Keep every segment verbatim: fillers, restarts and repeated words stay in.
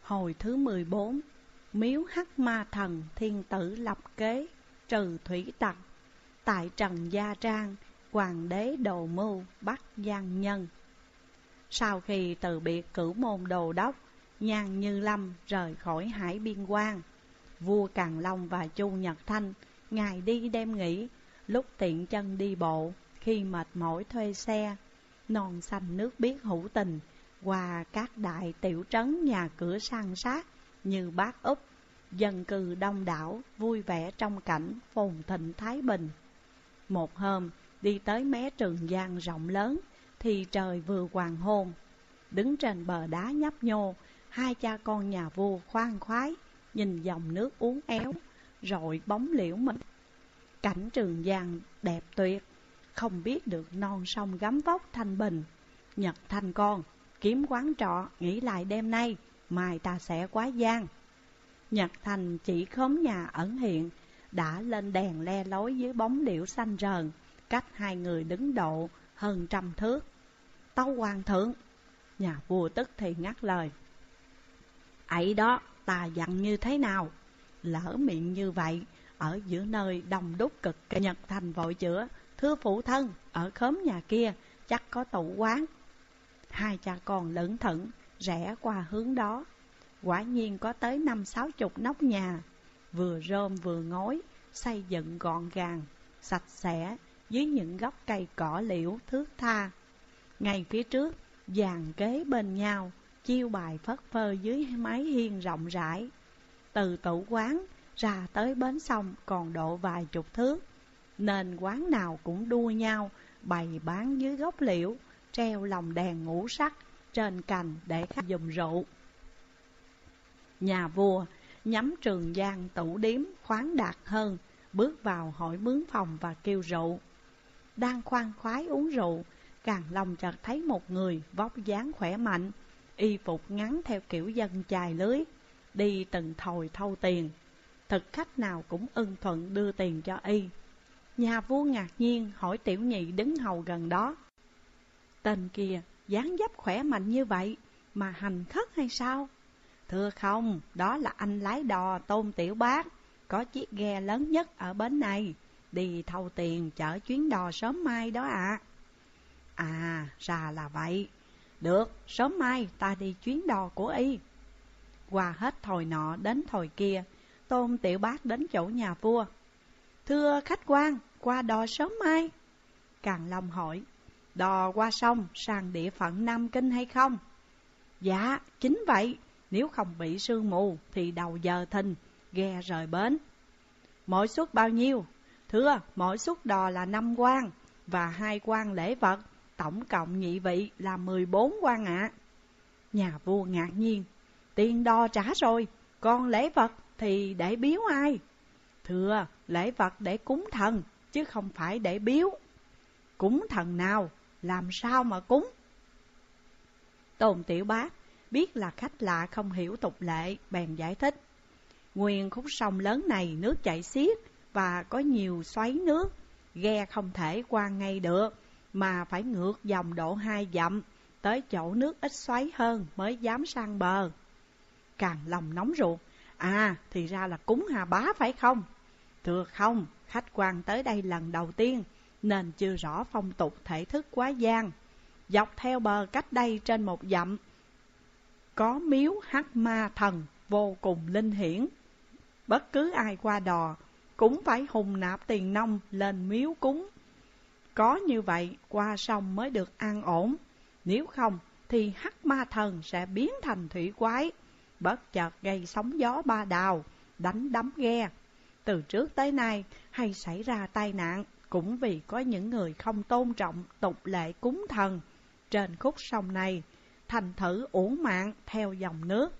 Hồi thứ mười bốn. Miếu Hắc Ma Thần thiên tử lập kế, trừ thủy tặc. Tại Trần Gia Trang, hoàng đế đồ mưu bắt gian nhân. Sau khi từ biệt Cửu Môn Đồ Đốc, Nhan Như Lâm rời khỏi hải biên quan. Vua Càn Long và Chu Nhật Thanh ngày đi đêm nghỉ, lúc tiện chân đi bộ, khi mệt mỏi thuê xe. Non xanh nước biếc hữu tình, qua các đại tiểu trấn nhà cửa san sát như Bát Úp, dân cư đông đảo, vui vẻ trong cảnh phồn thịnh thái bình. Một hôm, đi tới mé Trường Giang rộng lớn, thì trời vừa hoàng hôn. Đứng trên bờ đá nhấp nhô, hai cha con nhà vua khoan khoái, nhìn dòng nước uốn éo, rọi bóng liễu mịt. Cảnh Trường Giang đẹp tuyệt, không biết được non sông gấm vóc thanh bình. Nhật Thanh con, kiếm quán trọ, nghỉ lại đêm nay, mai ta sẽ quá giang. Nhật Thanh chỉ khóm nhà ẩn hiện, đã lên đèn le lối dưới bóng liễu xanh rờn, cách hai người đứng độ hơn trăm thước. Tâu hoàng thượng! Nhà vua tức thì ngắt lời. Ấy đó, ta dặn như thế nào? Lỡ miệng như vậy, ở giữa nơi đông đúc cực kỳ. Nhật Thanh vội chữa. Thưa phụ thân, ở khóm nhà kia chắc có tủ quán. Hai cha con lững thững rẽ qua hướng đó. Quả nhiên có tới năm sáu chục nóc nhà, vừa rôm vừa ngói, xây dựng gọn gàng, sạch sẽ, dưới những gốc cây cỏ liễu thước tha. Ngay phía trước, dàn kế bên nhau, chiêu bài phất phơ dưới mái hiên rộng rãi. Từ tủ quán ra tới bến sông còn độ vài chục thước, nên quán nào cũng đua nhau bày bán dưới gốc liễu, treo lồng đèn ngũ sắc trên cành để khách dùng rượu. Nhà vua nhắm Trường Giang tủ điếm khoáng đạt hơn, bước vào hỏi mướn phòng và kêu rượu. Đang khoan khoái uống rượu, Càn Long chợt thấy một người vóc dáng khỏe mạnh, y phục ngắn theo kiểu dân chài lưới, đi từng thồi thâu tiền. Thực khách nào cũng ưng thuận đưa tiền cho y. Nhà vua ngạc nhiên hỏi tiểu nhị đứng hầu gần đó. Tên kia dáng dấp khỏe mạnh như vậy mà hành khất hay sao? Thưa không, đó là anh lái đò Tôn Tiểu Bác, có chiếc ghe lớn nhất ở bến này, đi thâu tiền chở chuyến đò sớm mai đó ạ. À. à, ra là vậy. Được, sớm mai ta đi chuyến đò của y. Qua hết thồi nọ đến thồi kia, Tôn Tiểu Bác đến chỗ nhà vua. Thưa khách quan, qua đò sớm mai. Càn Long hỏi, đò qua sông sang địa phận Nam Kinh hay không? Dạ, chính vậy. Nếu không bị sương mù thì đầu giờ thìn ghe rời bến. Mỗi suất bao nhiêu? Thưa, mỗi suất đò là năm quan và hai quan lễ vật, tổng cộng nhị vị là mười bốn quan ạ. À. Nhà vua ngạc nhiên, tiền đò trả rồi, còn lễ vật thì để biếu ai? Thưa, lễ vật để cúng thần, chứ không phải để biếu. Cúng thần nào? Làm sao mà cúng? Tôn Tiểu Bác biết là khách lạ không hiểu tục lệ, bèn giải thích. Nguyên khúc sông lớn này nước chảy xiết và có nhiều xoáy nước, ghe không thể qua ngay được, mà phải ngược dòng độ hai dặm, tới chỗ nước ít xoáy hơn mới dám sang bờ. Càn Long nóng ruột, à thì ra là cúng Hà Bá phải không? Thưa không, khách quan tới đây lần đầu tiên, nên chưa rõ phong tục thể thức quá gian. Dọc theo bờ cách đây trên một dặm, có miếu Hắc Ma Thần vô cùng linh hiển. Bất cứ ai qua đò cũng phải hùng nạp tiền nông lên miếu cúng. Có như vậy qua sông mới được an ổn. Nếu không thì Hắc Ma Thần sẽ biến thành thủy quái, bất chợt gây sóng gió ba đào, đánh đắm ghe. Từ trước tới nay hay xảy ra tai nạn cũng vì có những người không tôn trọng tục lệ cúng thần trên khúc sông này, thành thử uổng mạng theo dòng nước.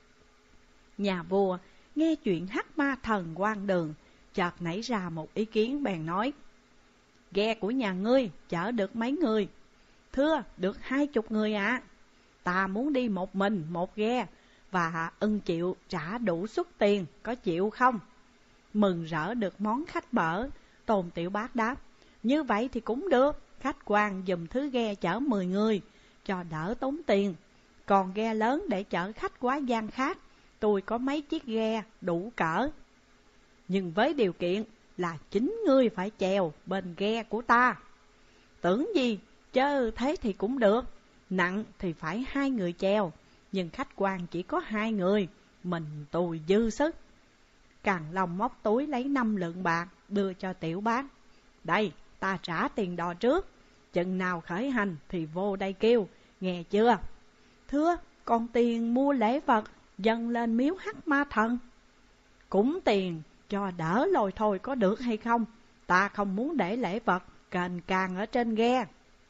Nhà vua nghe chuyện Hắc Ma Thần quan đường, chợt nảy ra một ý kiến, bèn nói. Ghe của nhà ngươi chở được mấy người? Thưa, được hai chục người ạ. À. Ta muốn đi một mình một ghe, và ưng chịu trả đủ suất tiền, có chịu không? Mừng rỡ được món khách bở, Tôn Tiểu Bác đáp. Như vậy thì cũng được, khách quan dùm thứ ghe chở mười người, cho đỡ tốn tiền. Còn ghe lớn để chở khách quá giang khác, tôi có mấy chiếc ghe đủ cỡ. Nhưng với điều kiện là chính ngươi phải chèo bên ghe của ta. Tưởng gì, chớ thế thì cũng được. Nặng thì phải hai người chèo, nhưng khách quan chỉ có hai người, mình tôi dư sức. Càng Long móc túi lấy năm lượng bạc đưa cho Tiểu Bác. Đây, ta trả tiền đò trước, chừng nào khởi hành thì vô đây kêu, nghe chưa? Thưa, còn tiền mua lễ vật dâng lên miếu Hắc Ma Thần. Cũng tiền cho đỡ lôi thôi có được hay không? Ta không muốn để lễ vật cành càng ở trên ghe.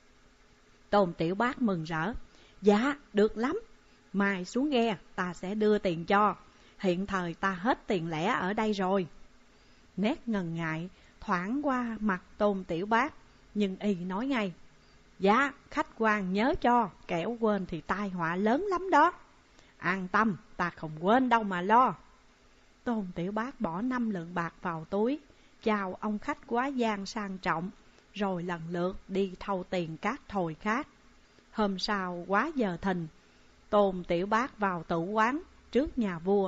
Tôn Tiểu Bác mừng rỡ. Dạ, được lắm. Mai xuống ghe ta sẽ đưa tiền cho. Hiện thời ta hết tiền lẻ ở đây rồi. Nét ngần ngại thoảng qua mặt Tôn Tiểu Bác, nhưng y nói ngay. Dạ, khách quan nhớ cho, kẻo quên thì tai họa lớn lắm đó. An tâm, ta không quên đâu mà lo. Tôn Tiểu Bác bỏ năm lượng bạc vào túi, chào ông khách quá giang sang trọng, rồi lần lượt đi thâu tiền các thồi khác. Hôm sau quá giờ thìn, Tôn Tiểu Bác vào tử quán trước nhà vua.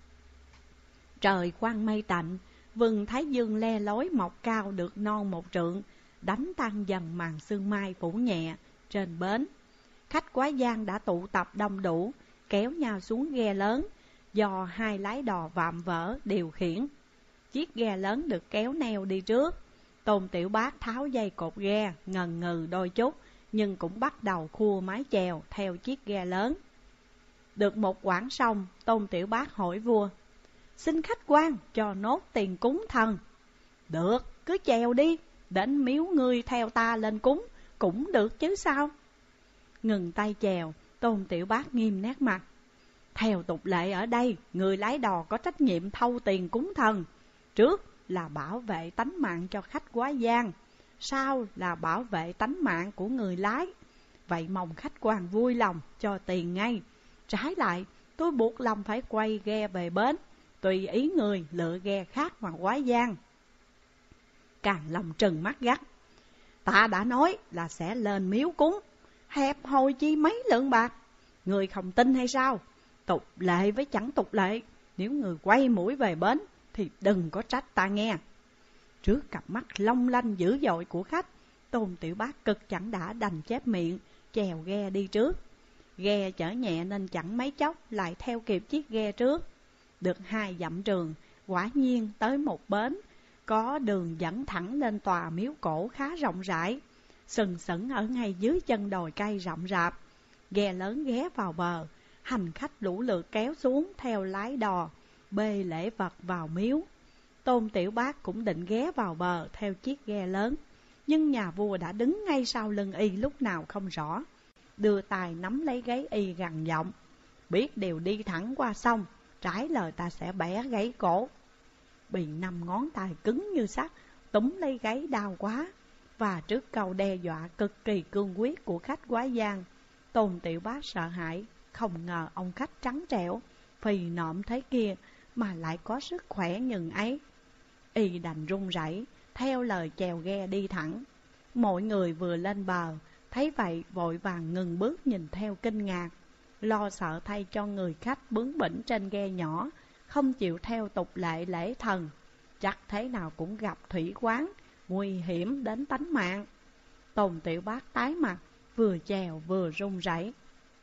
Trời quang mây tạnh, vừng thái dương le lói mọc cao được non một trượng, đánh tan dần màn sương mai phủ nhẹ trên bến. Khách quá giang đã tụ tập đông đủ, kéo nhau xuống ghe lớn, do hai lái đò vạm vỡ điều khiển. Chiếc ghe lớn được kéo neo đi trước. Tôn Tiểu Bác tháo dây cột ghe, ngần ngừ đôi chút, nhưng cũng bắt đầu khua mái chèo theo chiếc ghe lớn. Được một quãng sông, Tôn Tiểu Bác hỏi vua, xin khách quan cho nốt tiền cúng thần. Được, cứ chèo đi, đến miếu ngươi theo ta lên cúng, cũng được chứ sao. Ngừng tay chèo, Tôn Tiểu Bác nghiêm nét mặt. Theo tục lệ ở đây, người lái đò có trách nhiệm thâu tiền cúng thần. Trước là bảo vệ tánh mạng cho khách quá giang, sau là bảo vệ tánh mạng của người lái. Vậy mong khách quan vui lòng cho tiền ngay. Trái lại, tôi buộc lòng phải quay ghe về bến, tùy ý người lựa ghe khác mà quá giang. Càng Long trừng mắt gắt. Ta đã nói là sẽ lên miếu cúng, hẹp hòi chi mấy lượng bạc. Người không tin hay sao? Tục lệ với chẳng tục lệ, nếu người quay mũi về bến thì đừng có trách ta nghe. Trước cặp mắt long lanh dữ dội của khách, Tôn Tiểu Bác cực chẳng đã đành chép miệng, chèo ghe đi trước. Ghe chở nhẹ nên chẳng mấy chốc lại theo kịp chiếc ghe trước. Được hai dặm trường, quả nhiên tới một bến, có đường dẫn thẳng lên tòa miếu cổ khá rộng rãi, sừng sững ở ngay dưới chân đồi cây rậm rạp. Ghe lớn ghé vào bờ, hành khách lũ lượt kéo xuống theo lái đò, bê lễ vật vào miếu. Tôn Tiểu Bác cũng định ghé vào bờ theo chiếc ghe lớn, nhưng nhà vua đã đứng ngay sau lưng y lúc nào không rõ, đưa tay nắm lấy gáy y gằn giọng. Biết điều đi thẳng qua sông, trái lời ta sẽ bẻ gãy cổ. Bị năm ngón tay cứng như sắt túm lấy gáy đau quá. Và trước câu đe dọa cực kỳ cương quyết của khách quá giang, Tôn Tiểu Bác sợ hãi, không ngờ ông khách trắng trẻo, phì nộm thế kia mà lại có sức khỏe nhường ấy. Y đành run rẩy theo lời chèo ghe đi thẳng. Mọi người vừa lên bờ thấy vậy vội vàng ngừng bước nhìn theo kinh ngạc, lo sợ thay cho người khách bướng bỉnh trên ghe nhỏ, không chịu theo tục lệ lễ thần, chắc thế nào cũng gặp thủy quán, nguy hiểm đến tánh mạng. Tôn Tiểu Bác tái mặt, vừa chèo vừa run rẩy.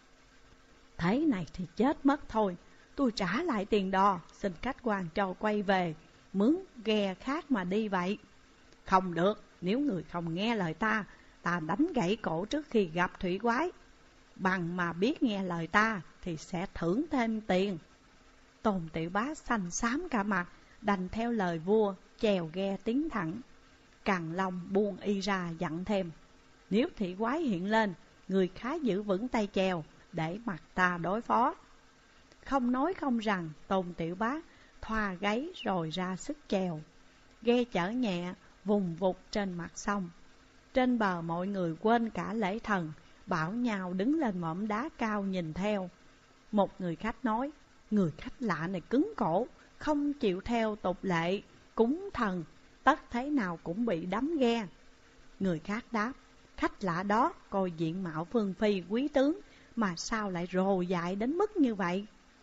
Thế này thì chết mất thôi, tôi trả lại tiền đò, xin khách quan cho quay về, mướn ghe khác mà đi vậy. Không được, nếu người không nghe lời ta, ta đánh gãy cổ trước khi gặp thủy quái. Bằng mà biết nghe lời ta thì sẽ thưởng thêm tiền. Tôn Tiểu Bác xanh xám cả mặt, đành theo lời vua, chèo ghe tiến thẳng. Càng Long buông y ra dặn thêm. Nếu thủy quái hiện lên, người khá giữ vững tay chèo, để mặt ta đối phó. Không nói không rằng, Tôn Tiểu Bác thoa gáy rồi ra sức chèo. Ghe chở nhẹ, vùng vụt trên mặt sông. Trên bờ mọi người quên cả lễ thần, bảo nhau đứng lên mỏm đá cao nhìn theo. Một người khách nói, người khách lạ này cứng cổ, không chịu theo tục lệ, cúng thần, tất thế nào cũng bị đắm ghe. Người khác đáp, khách lạ đó coi diện mạo phương phi quý tướng, mà sao lại rồ dại đến mức như vậy?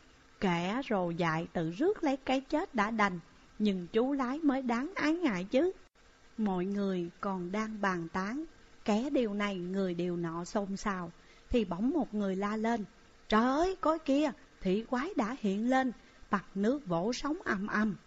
Kẻ rồ dại tự rước lấy cái chết đã đành, nhưng chú lái mới đáng ái ngại chứ. Mọi người còn đang bàn tán, kẻ điều này người điều nọ xôn xao, thì bỗng một người la lên: Trời ơi, coi kìa, thủy quái đã hiện lên, mặt nước vỗ sóng ầm ầm.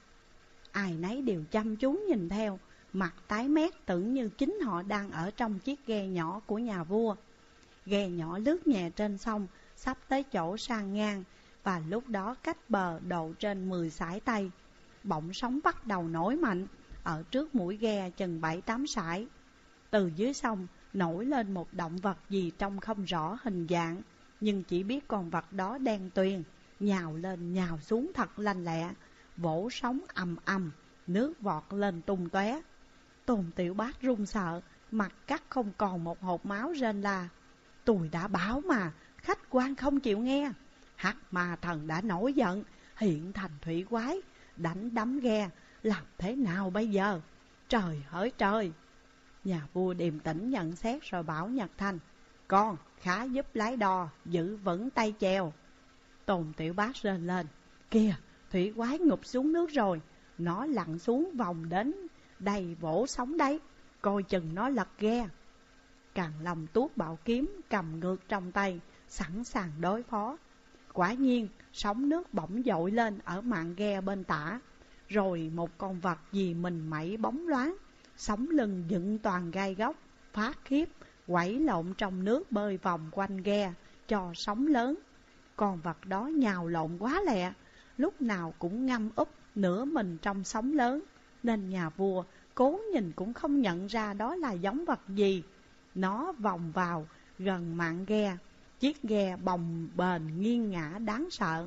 Ai nấy đều chăm chú nhìn theo, mặt tái mét tưởng như chính họ đang ở trong chiếc ghe nhỏ của nhà vua. Ghe nhỏ lướt nhẹ trên sông, sắp tới chỗ sang ngang, và lúc đó cách bờ độ trên mười sải tay. Bỗng sóng bắt đầu nổi mạnh, ở trước mũi ghe chừng bảy tám sải. Từ dưới sông nổi lên một động vật gì trông không rõ hình dạng, nhưng chỉ biết con vật đó đen tuyền, nhào lên nhào xuống thật lanh lẹ, vỗ sóng ầm ầm, nước vọt lên tung tóe. Tôn Tiểu Bác run sợ, mặt cắt không còn một hột máu, rên la: Tôi đã bảo mà, khách quan không chịu nghe. Hắc Ma Thần đã nổi giận, hiện thành thủy quái, đánh đấm ghe, làm thế nào bây giờ? Trời hỡi trời! Nhà vua điềm tĩnh nhận xét rồi bảo Nhật Thanh: Con khá giúp lái đò, giữ vững tay chèo. Tôn Tiểu Bác rên lên: Kìa, thủy quái ngụp xuống nước rồi, nó lặn xuống vòng đến đây vỗ sóng đấy, coi chừng nó lật ghe. Càn Long tuốt bảo kiếm cầm ngược trong tay, sẵn sàng đối phó. Quả nhiên sóng nước bỗng dội lên ở mạn ghe bên tả, rồi một con vật gì mình mẩy bóng loáng, sống lưng dựng toàn gai góc, phát khiếp, quẩy lộn trong nước bơi vòng quanh ghe cho sóng lớn. Con vật đó nhào lộn quá lẹ, lúc nào cũng ngâm úp nửa mình trong sóng lớn, nên nhà vua cố nhìn cũng không nhận ra đó là giống vật gì. Nó vòng vào gần mạn ghe, chiếc ghe bồng bềnh nghiêng ngã đáng sợ.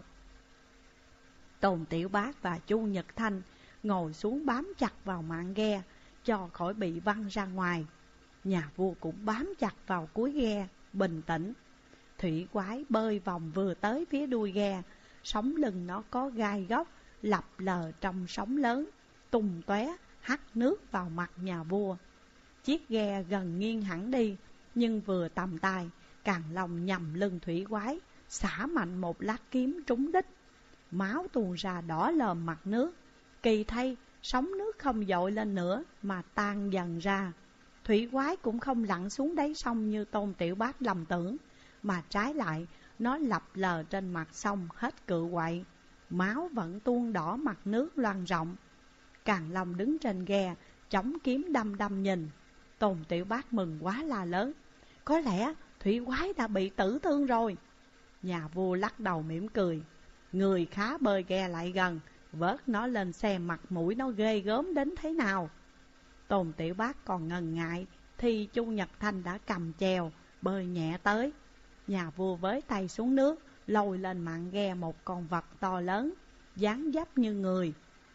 Tôn Tiểu Bác và Chu Nhật Thanh ngồi xuống bám chặt vào mạn ghe, cho khỏi bị văng ra ngoài. Nhà vua cũng bám chặt vào cuối ghe, bình tĩnh. Thủy quái bơi vòng vừa tới phía đuôi ghe, sóng lưng nó có gai góc, lập lờ trong sóng lớn, tung tóe hắt nước vào mặt nhà vua. Chiếc ghe gần nghiêng hẳn đi, nhưng vừa tầm tay, Càn Long nhằm lưng thủy quái, xả mạnh một lát kiếm trúng đích. Máu tuôn ra đỏ lòm mặt nước. Kỳ thay, sóng nước không dội lên nữa mà tan dần ra. Thủy quái cũng không lặn xuống đáy sông như Tôn Tiểu Bác lầm tưởng, mà trái lại nó lập lờ trên mặt sông hết cự quậy. Máu vẫn tuôn đỏ mặt nước loang rộng. Càn Long đứng trên ghe, chống kiếm đăm đăm nhìn. Tôn Tiểu Bác mừng quá la lớn: Có lẽ thủy quái đã bị tử thương rồi. Nhà vua lắc đầu mỉm cười: Người khá bơi ghe lại gần, vớt nó lên xem mặt mũi nó ghê gớm đến thế nào. Tôn Tiểu Bác còn ngần ngại, thì Chu Nhật Thanh đã cầm chèo, bơi nhẹ tới. Nhà vua với tay xuống nước, lôi lên mạn ghe một con vật to lớn, dáng dấp như người,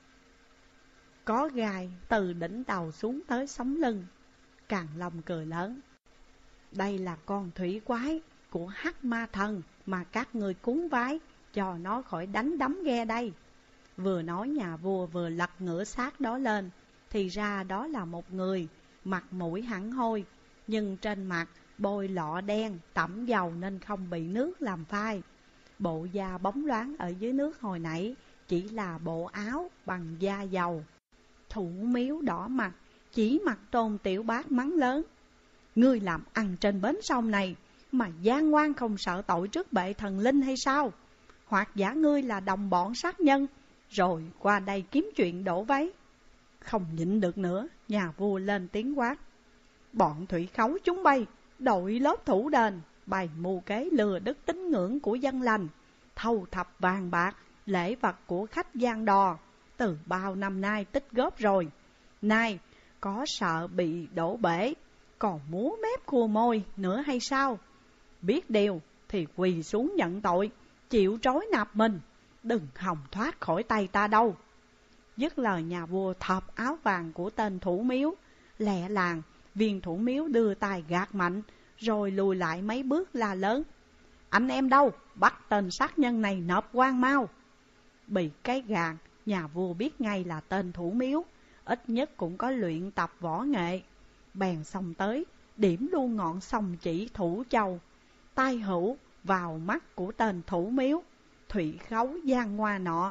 có gai từ đỉnh đầu xuống tới sống lưng. Càn Long cười lớn: Đây là con thủy quái của Hắc Ma Thần mà các người cúng vái, cho nó khỏi đánh đấm ghe đây. Vừa nói nhà vua vừa lật ngửa xác đó lên, thì ra đó là một người, mặt mũi hẳn hôi, nhưng trên mặt bôi lọ đen tẩm dầu nên không bị nước làm phai. Bộ da bóng loáng ở dưới nước hồi nãy chỉ là bộ áo bằng da dầu. Thủ Miếu đỏ mặt, chỉ mặt Tôn Tiểu Bác mắng lớn: Ngươi làm ăn trên bến sông này mà gian ngoan không sợ tội trước bệ thần linh hay sao? Hoặc giả ngươi là đồng bọn sát nhân, rồi qua đây kiếm chuyện đổ váy? Không nhịn được nữa, nhà vua lên tiếng quát: Bọn thủy khấu chúng bay, đội lớp thủ đền, bày mưu kế lừa đứt tín ngưỡng của dân lành, thâu thập vàng bạc, lễ vật của khách gian đò, từ bao năm nay tích góp rồi. Nay có sợ bị đổ bể, còn múa mép khua môi nữa hay sao? Biết điều thì quỳ xuống nhận tội, chịu trói nạp mình, đừng hòng thoát khỏi tay ta đâu. Dứt lời, nhà vua thọp áo vàng của tên thủ miếu, lẹ làng viên thủ miếu đưa tay gạt mạnh, rồi lùi lại mấy bước la lớn: Anh em đâu, bắt tên sát nhân này nộp quan mau. Bị cái gạt, nhà vua biết ngay là tên thủ miếu, ít nhất cũng có luyện tập võ nghệ. Bèn xông tới, điểm luôn ngọn song chỉ Thủ Châu. Tai hữu vào mắt của tên thủ miếu thủy khấu giang hoa nọ.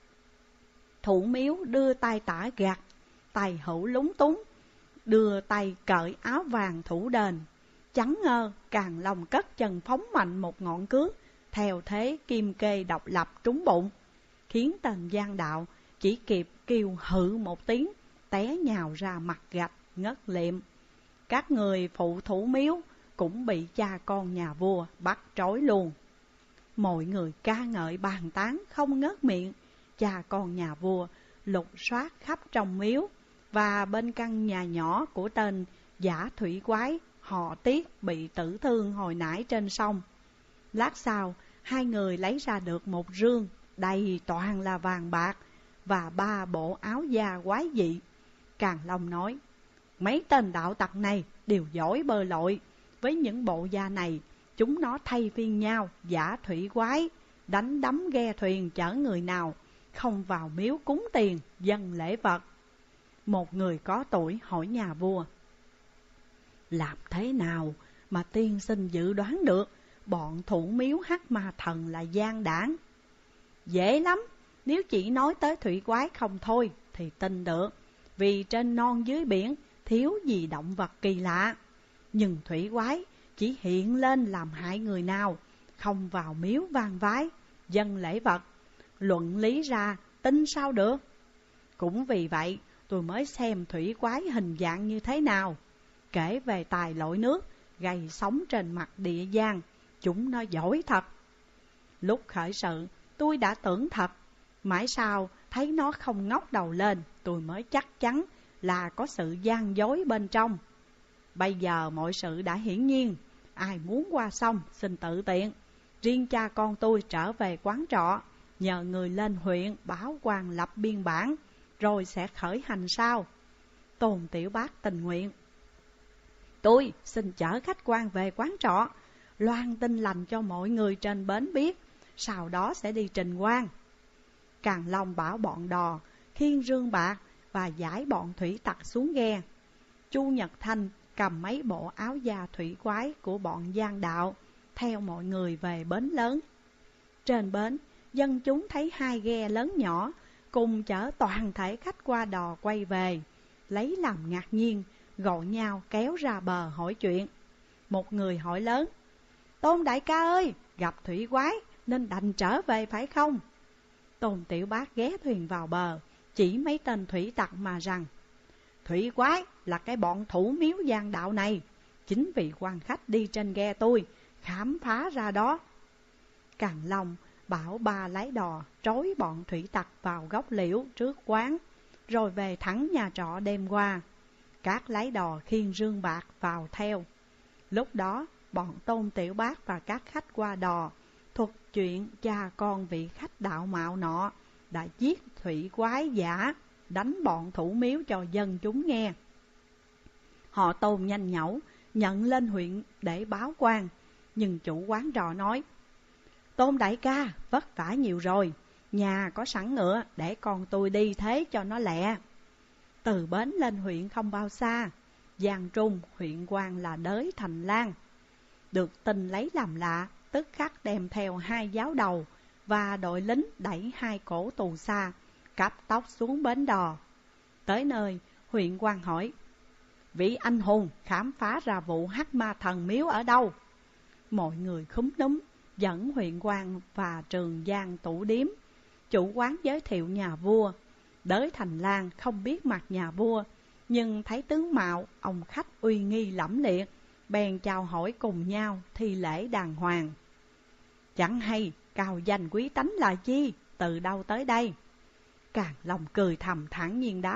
Thủ miếu đưa tay tả gạt, tay hữu lúng túng, đưa tay cởi áo vàng thủ đền. Chẳng ngờ Càn Long cất chân phóng mạnh một ngọn cước, theo thế kim kê độc lập trúng bụng, khiến tên gian đạo chỉ kịp kêu hự một tiếng, té nhào ra mặt gạch ngất liệm. Các người phụ thủ miếu cũng bị cha con nhà vua bắt trói luôn. Mọi người ca ngợi bàn tán không ngớt miệng. Cha con nhà vua lục soát khắp trong miếu và bên căn nhà nhỏ của tên giả thủy quái họ Tiết bị tử thương hồi nãy trên sông. Lát sau, hai người lấy ra được một rương đầy toàn là vàng bạc và ba bộ áo da quái dị. Càn Long nói, mấy tên đạo tặc này đều giỏi bơi lội. Với những bộ da này, chúng nó thay phiên nhau giả thủy quái, đánh đắm ghe thuyền chở người nào không vào miếu cúng tiền, dâng lễ vật. Một người có tuổi hỏi nhà vua, làm thế nào mà tiên sinh dự đoán được bọn thủ miếu Hắc Ma Thần là gian đảng? Dễ lắm, nếu chỉ nói tới thủy quái không thôi thì tin được, vì trên non dưới biển thiếu gì động vật kỳ lạ. Nhưng thủy quái chỉ hiện lên làm hại người nào không vào miếu vang vái, dâng lễ vật. Luận lý ra tin sao được. Cũng vì vậy tôi mới xem thủy quái hình dạng như thế nào. Kể về tài lội nước, gầy sóng trên mặt địa giang, chúng nó giỏi thật. Lúc khởi sự tôi đã tưởng thật, mãi sau thấy nó không ngóc đầu lên, tôi mới chắc chắn là có sự gian dối bên trong. Bây giờ mọi sự đã hiển nhiên, ai muốn qua sông xin tự tiện. Riêng cha con tôi trở về quán trọ, nhờ người lên huyện báo quan lập biên bản, rồi sẽ khởi hành sau. Tôn Tiểu Bác tình nguyện. Tôi xin chở khách quan về quán trọ, loan tin lành cho mọi người trên bến biết, sau đó sẽ đi trình quan. Càn Long bảo bọn đò khiêng rương bạc và giải bọn thủy tặc xuống ghe. Chu Nhật Thanh cầm mấy bộ áo da thủy quái của bọn gian đạo, theo mọi người về bến lớn. Trên bến, dân chúng thấy hai ghe lớn nhỏ cùng chở toàn thể khách qua đò quay về, lấy làm ngạc nhiên, gọi nhau kéo ra bờ hỏi chuyện. Một người hỏi lớn, Tôn đại ca ơi, gặp thủy quái nên đành trở về phải không? Tôn Tiểu Bác ghé thuyền vào bờ, chỉ mấy tên thủy tặc mà rằng, thủy quái là cái bọn thủ miếu gian đạo này. Chính vì quan khách đi trên ghe tôi khám phá ra đó. Càn Long bảo ba lái đò trói bọn thủy tặc vào gốc liễu trước quán, rồi về thẳng nhà trọ đêm qua. Các lái đò khiêng rương bạc vào theo. Lúc đó bọn Tôn Tiểu Bác và các khách qua đò thuật chuyện cha con vị khách đạo mạo nọ đã giết thủy quái giả, đánh bọn thủ miếu cho dân chúng nghe. Họ Tôn nhanh nhẩu nhận lên huyện để báo quan, nhưng chủ quán trọ nói, Tôn đại ca vất vả nhiều rồi, nhà có sẵn ngựa để con tôi đi thế cho nó lẹ. Từ bến lên huyện không bao xa, Giang Trung huyện quan là Đới Thành Lan. Được tin lấy làm lạ, tức khắc đem theo hai giáo đầu và đội lính đẩy hai cổ tù xa, cắp tóc xuống bến đò. Tới nơi, huyện quan hỏi, vị anh hùng khám phá ra vụ Hắc Ma Thần miếu ở đâu? Mọi người khúm núm dẫn huyện quan và Trường Giang tủ điếm. Chủ quán giới thiệu nhà vua. Đới Thành Lan không biết mặt nhà vua, nhưng thấy tướng mạo ông khách uy nghi lẫm liệt, bèn chào hỏi cùng nhau thi lễ đàng hoàng. Chẳng hay cao danh quý tánh là chi, từ đâu tới đây? Càn Long cười thầm thản nhiên đáp,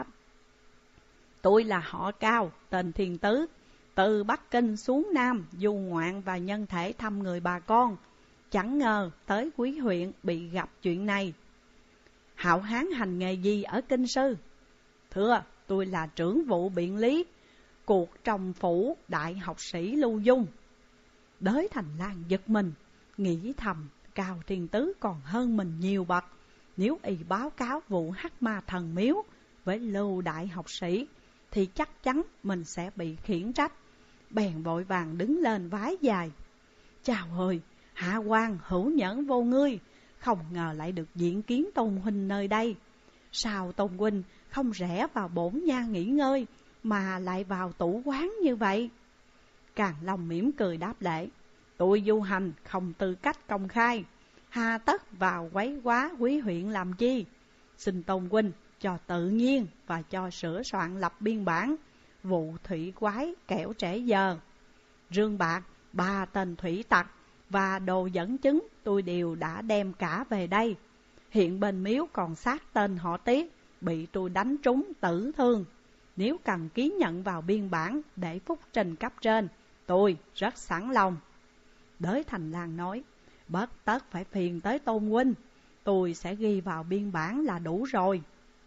tôi là họ Cao, tên Thiên Tứ, từ Bắc Kinh xuống Nam du ngoạn và nhân thể thăm người bà con. Chẳng ngờ tới quý huyện bị gặp chuyện này. Hạo hán hành nghề gì ở kinh sư? Thưa, tôi là trưởng vụ biện lý, cuộc trong phủ đại học sĩ Lưu Dung. Đới Thành Lan giật mình, nghĩ thầm Cao Thiên Tứ còn hơn mình nhiều bậc. Nếu y báo cáo vụ Hắc Ma Thần miếu với Lưu đại học sĩ thì chắc chắn mình sẽ bị khiển trách. Bèn vội vàng đứng lên vái dài, chào ơi, Hạ quan hữu nhẫn vô ngươi, không ngờ lại được diện kiến Tôn huynh nơi đây. Sao Tôn huynh không rẽ vào bổn nha nghỉ ngơi, mà lại vào tủ quán như vậy? Càn Long mỉm cười đáp lễ: tôi du hành không tư cách công khai, hà tất vào quấy quá quý huyện làm chi? Xin Tôn huynh cho tự nhiên và cho sửa soạn lập biên bản vụ thủy quái kẻo trễ giờ. Rương bạc, ba tên thủy tặc và đồ dẫn chứng tôi đều đã đem cả về đây. Hiện bên miếu còn xác tên họ Tiết bị tôi đánh trúng tử thương. Nếu cần ký nhận vào biên bản để phúc trình cấp trên, tôi rất sẵn lòng. Đới Thành Lang nói: bất tất phải phiền tới Tôn huynh, tôi sẽ ghi vào biên bản là đủ rồi.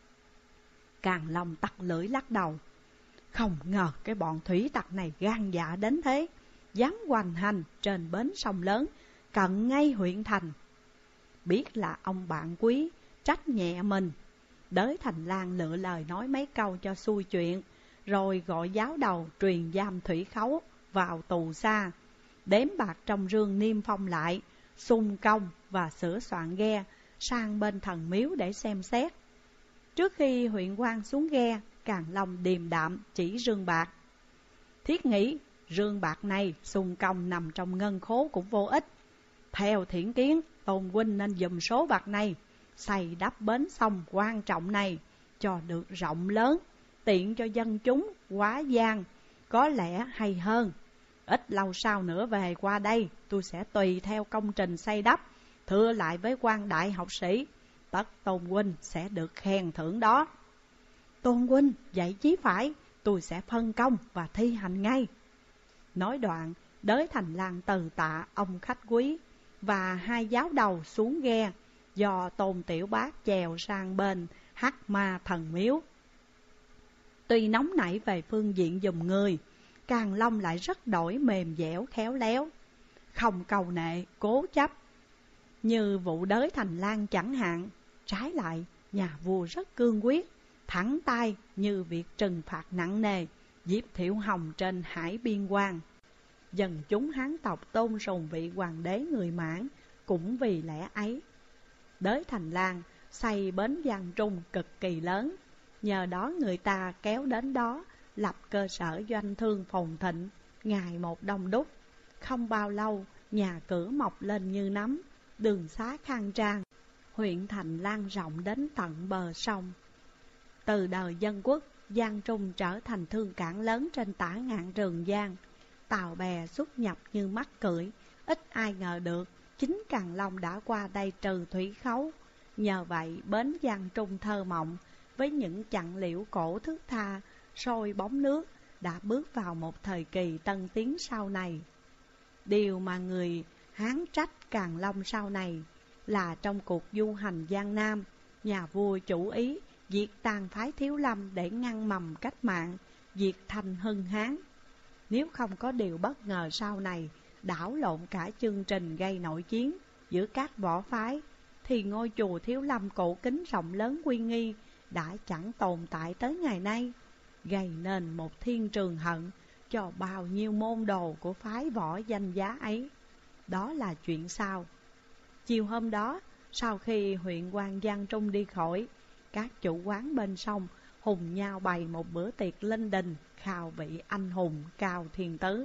Càn Long tặc lưỡi lắc đầu: không ngờ cái bọn thủy tặc này gan dạ đến thế, dám hoành hành trên bến sông lớn cận ngay huyện thành. Biết là ông bạn quý, trách nhẹ mình. Đới Thành Lang lựa lời nói mấy câu cho xuôi chuyện, rồi gọi giáo đầu truyền giam Thủy Khấu vào tù xa, đếm bạc trong rương niêm phong lại, xung công và sửa soạn ghe sang bên thần miếu để xem xét. Trước khi huyện quan xuống ghe, Càn Long điềm đạm chỉ rương bạc: thiết nghĩ rương bạc này xung công nằm trong ngân khố cũng vô ích. Theo thiển kiến, Tôn huynh nên dùm số bạc này xây đắp bến sông quan trọng này cho được rộng lớn, tiện cho dân chúng quá gian, có lẽ hay hơn. Ít lâu sau nữa về qua đây, tôi sẽ tùy theo công trình xây đắp, thưa lại với quan đại học sĩ, tất Tôn huynh sẽ được khen thưởng đó. Tôn huynh dạy chí phải, tôi sẽ phân công và thi hành ngay. Nói đoạn, Đới Thành Lang từ tạ ông khách quý và hai giáo đầu xuống ghe, do Tôn Tiểu Bác chèo sang bên Hắc Ma Thần Miếu. Tuy nóng nảy về phương diện dùm người, Càn Long lại rất đổi mềm dẻo khéo léo, không cầu nệ cố chấp như vụ Đới Thành Lang chẳng hạn. Trái lại, nhà vua rất cương quyết, thẳng tay như việc trừng phạt nặng nề Diệp Thiệu Hồng trên hải biên quan. Dân chúng Hán tộc tôn sùng vị hoàng đế người Mãn cũng vì lẽ ấy. Đới Thành Lang xây bến Giang Trung cực kỳ lớn, nhờ đó người ta kéo đến đó lập cơ sở doanh thương phồn thịnh, ngày một đông đúc. Không bao lâu, nhà cửa mọc lên như nấm, đường xá khang trang, huyện thành lan rộng đến tận bờ sông. Từ đời Dân Quốc, Giang Trung trở thành thương cảng lớn trên tả ngạn Trường Giang. Tàu bè xuất nhập như mắc cưỡi, ít ai ngờ được chính Càn Long đã qua đây trừ Thủy Khấu. Nhờ vậy, bến Giang Trung thơ mộng với những chặng liễu cổ thước tha, sôi bóng nước đã bước vào một thời kỳ tân tiến sau này. Điều mà người Hán trách Càn Long sau này là trong cuộc du hành Giang Nam, nhà vua chủ ý diệt tàn phái Thiếu Lâm để ngăn mầm cách mạng, diệt thành hưng Hán. Nếu không có điều bất ngờ sau này đảo lộn cả chương trình gây nội chiến giữa các võ phái, thì ngôi chùa Thiếu Lâm cổ kính rộng lớn uy nghi đã chẳng tồn tại tới ngày nay, gây nên một thiên trường hận cho bao nhiêu môn đồ của phái võ danh giá ấy. Đó là chuyện sau. Chiều hôm đó, sau khi huyện quan Giang Trung đi khỏi, các chủ quán bên sông hùng nhau bày một bữa tiệc linh đình khao vị anh hùng Cao Thiên Tứ.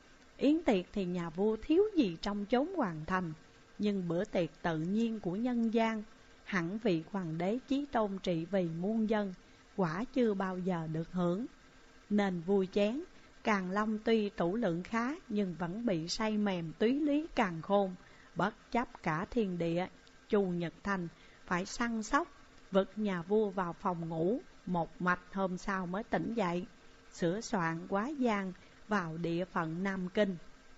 Yến tiệc thì nhà vua thiếu gì trong chốn hoàng thành, nhưng bữa tiệc tự nhiên của nhân gian, hẳn vị hoàng đế chí tôn trị vì muôn dân, quả chưa bao giờ được hưởng. Nên vui chén, Càn Long tuy tủ lượng khá nhưng vẫn bị say mềm túy lý càn khôn, bất chấp cả thiên địa. Chu Nhật Thành phải săn sóc vực nhà vua vào phòng ngủ một mạch, hôm sau mới tỉnh dậy, sửa soạn quá giang vào địa phận Nam Kinh.